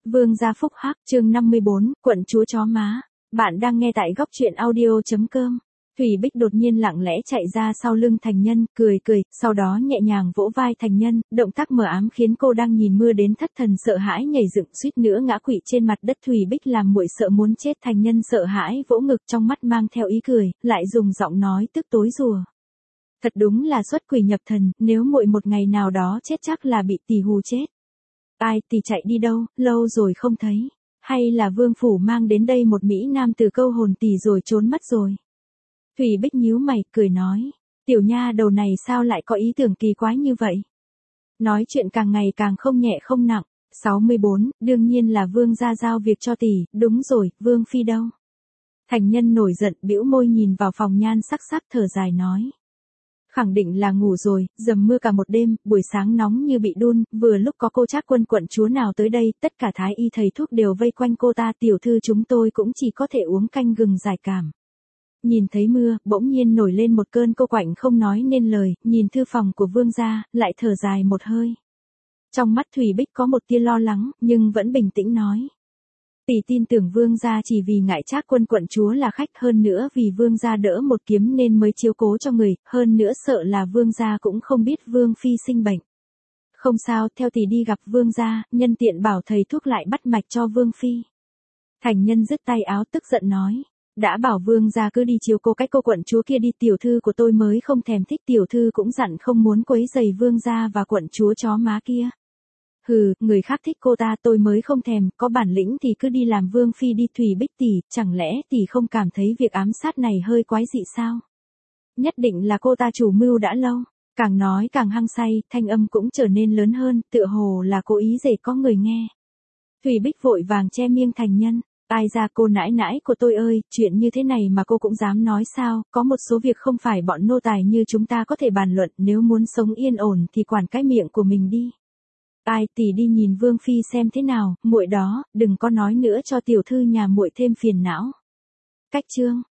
Vương gia phúc hắc, chương 54, quận chúa chó má. Bạn đang nghe tại góc truyện audio.com. Thủy Bích đột nhiên lặng lẽ chạy ra sau lưng Thành Nhân, cười, sau đó nhẹ nhàng vỗ vai Thành Nhân, động tác mờ ám khiến cô đang nhìn mưa đến thất thần sợ hãi nhảy dựng suýt nữa ngã quỵ trên mặt đất. Thủy Bích làm muội sợ muốn chết. Thành Nhân sợ hãi vỗ ngực, trong mắt mang theo ý cười, lại dùng giọng nói tức tối rùa. Thật đúng là xuất quỷ nhập thần, nếu muội một ngày nào đó chết chắc là bị tỷ hù chết. Ai, tỷ chạy đi đâu, lâu rồi không thấy. Hay là vương phủ mang đến đây một mỹ nam từ câu hồn tỷ rồi trốn mất rồi. Thủy Bích nhíu mày, cười nói. Tiểu nha đầu này sao lại có ý tưởng kỳ quái như vậy? Nói chuyện càng ngày càng không nhẹ không nặng. 64, đương nhiên là vương gia giao việc cho tỷ, đúng rồi, vương phi đâu? Thành Nhân nổi giận, bĩu môi nhìn vào phòng nhan sắc thở dài nói. Khẳng định là ngủ rồi, dầm mưa cả một đêm, buổi sáng nóng như bị đun, vừa lúc có cô Trác Quân quận chúa nào tới đây, tất cả thái y thầy thuốc đều vây quanh cô ta. Tiểu thư chúng tôi cũng chỉ có thể uống canh gừng giải cảm. Nhìn thấy mưa, bỗng nhiên nổi lên một cơn cô quạnh không nói nên lời, nhìn thư phòng của vương gia, lại thở dài một hơi. Trong mắt Thủy Bích có một tia lo lắng, nhưng vẫn bình tĩnh nói. Tỷ tin tưởng vương gia chỉ vì ngại Trác Quân quận chúa là khách, hơn nữa vì vương gia đỡ một kiếm nên mới chiếu cố cho người, hơn nữa sợ là vương gia cũng không biết vương phi sinh bệnh. Không sao, theo tỷ đi gặp vương gia, nhân tiện bảo thầy thuốc lại bắt mạch cho vương phi. Thành Nhân dứt tay áo tức giận nói. Đã bảo vương gia cứ đi chiếu cố cái cô quận chúa kia đi, tiểu thư của tôi mới không thèm thích, tiểu thư cũng dặn không muốn quấy rầy vương gia và quận chúa chó má kia. Hừ, người khác thích cô ta tôi mới không thèm, có bản lĩnh thì cứ đi làm vương phi đi. Thủy Bích tỷ, chẳng lẽ tỷ không cảm thấy việc ám sát này hơi quái dị sao? Nhất định là cô ta chủ mưu đã lâu. Càng nói càng hăng say, thanh âm cũng trở nên lớn hơn, tựa hồ là cố ý để có người nghe. Thủy Bích vội vàng che miệng Thành Nhân. Ai ra, cô nãi nãi của tôi ơi, chuyện như thế này mà cô cũng dám nói sao? Có một số việc không phải bọn nô tài như chúng ta có thể bàn luận, nếu muốn sống yên ổn thì quản cái miệng của mình đi. Ai, tỷ đi nhìn vương phi xem thế nào, muội đó, đừng có nói nữa cho tiểu thư nhà muội thêm phiền não. Cách chương